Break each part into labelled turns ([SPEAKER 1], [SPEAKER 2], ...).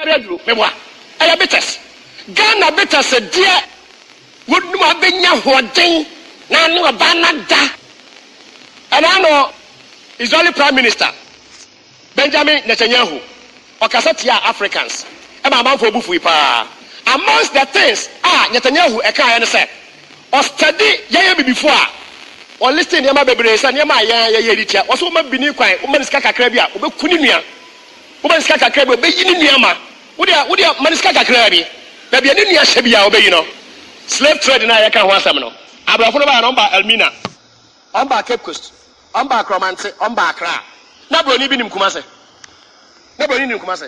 [SPEAKER 1] Redru, Mewa. I have bitters. Ghana bitters a dear would no have been your thing. Nano Banada. And I know he's only Prime Minister Benjamin Netanyahu or Kassatia Africans. And my man for Bufuipa. Amongst the things, Netanyahu, a kind said, or study Yabi before, or listen Yama Bebres and Yama Yeditia, or so much beneath Woman's Kaka Krabia, Kunia, Woman's Kaka Krabia, Bayin Yama, would you Maniskaka Krabi? Baby, I didn't Shabia obey, you know. Slave trade in Ayaka Wasamino. Abrahama Omba Elmina, Omba Cape Coast, Omba Cromance, Omba Accra. Never even him Kumase. Never in Kumase.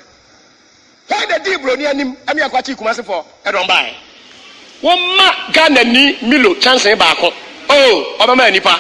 [SPEAKER 1] Why the deep Bronian him, and you are quite Kumase for a Rombai? One ma Ghana ni Milo, chance Bako. Oh, Obama Nipa.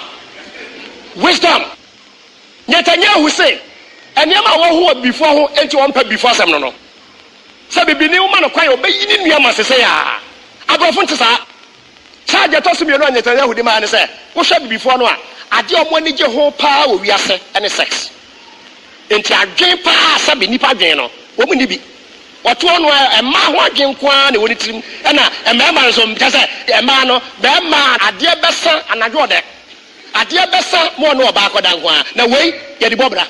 [SPEAKER 1] Wisdom. Netanyahu say, and Yama who before who enter one pet before some no. Sabi be new man of Quayo, but you didn't Yama say, Abrafontasa. Charge toss me around Netanyahu the man say, what shall be before no one? I don't want to whole power we are set and sex. Into a game pass, Sabi Nipa Geno, woman be. What one where a man watching Kwan, would it and a man just a man, that man, a dear Bessa and a daughter. A dear Bessa, more no back than one. Now wait, yet the Bobra.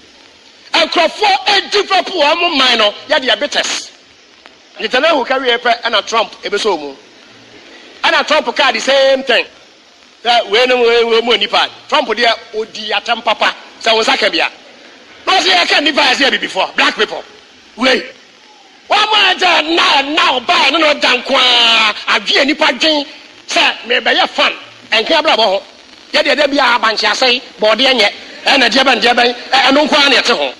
[SPEAKER 1] And crop for a different poor minor, yet the abetes. Netanyahu carry a prayer and a trump, a besomo. And a Trump card the same thing. That when we money part. Trump would the atom papa. So was Akabia. No, see, I can't devise here before. Black people. Wait. One more now buy no dankwa. A G any party. Sir, maybe your fun. And Cabra. Yet there be a bunch I say, body and yet. And a Jaban and no one at home.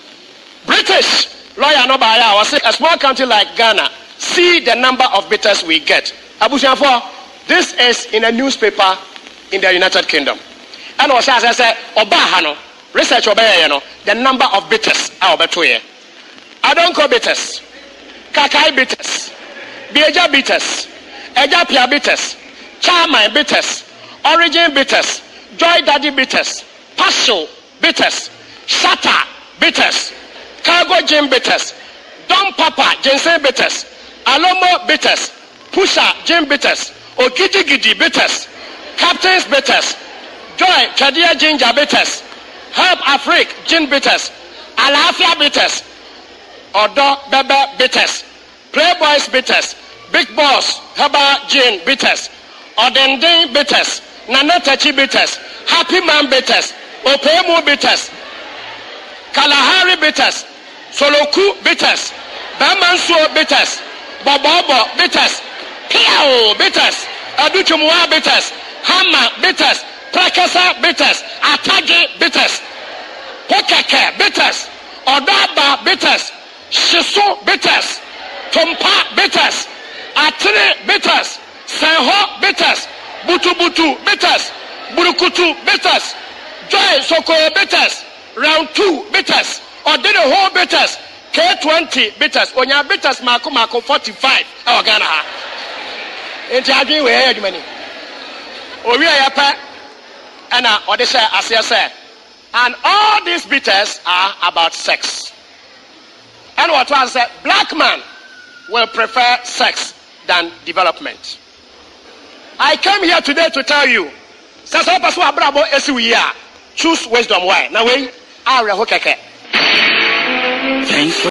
[SPEAKER 1] British lawyer no by ours. A small country like Ghana. See the number of bitters we get. Abushafo, this is in a newspaper in the United Kingdom. And also as I said, Obahano, research Obahano, the number of bitters are over 2 years. I don't call bitters, Kakai bitters, Beja bitters, Ejapia bitters, Charmine bitters, Origin bitters, Joy Daddy bitters, Passion bitters, Shatter bitters, Cargo Gin bitters, Don Papa Jensen bitters, Alomo bitters, Pusha Jim bitters, Okiti Gidi bitters, Captain's bitters, Joy Chadia Ginger bitters, Herb Afrik Gin bitters, Alafia bitters, Odo Bebe bitters, Playboys bitters, Big Boss Heba Gin bitters, Odendin bitters, Nanatachi bitters, Happy Man bitters, Opemu bitters, Kalahari bitters, Soloku bitters, Bamansuo bitters, Bobobo bitters, Piao bitters, Aduchumwa bitters, Hama bitters, Prakasa bitters, Atage bitters, Pokake bitters, Odaba bitters, Shiso bitters, Tompa bitters, Atene bitters, Senho bitters, Butu bitters, Burukutu bitters, Joy Soko bitters, Round 2 bitters, Odino Ho bitters, K20 bitters, Onya bitters, Mako 45, our Ghana. In charging we had many. We are yapa and Odisha as I said. And all these bitters are about sex. And what was said, black man will prefer sex than development. I came here today to tell you, choose wisdom. Why? Now we are Thanks for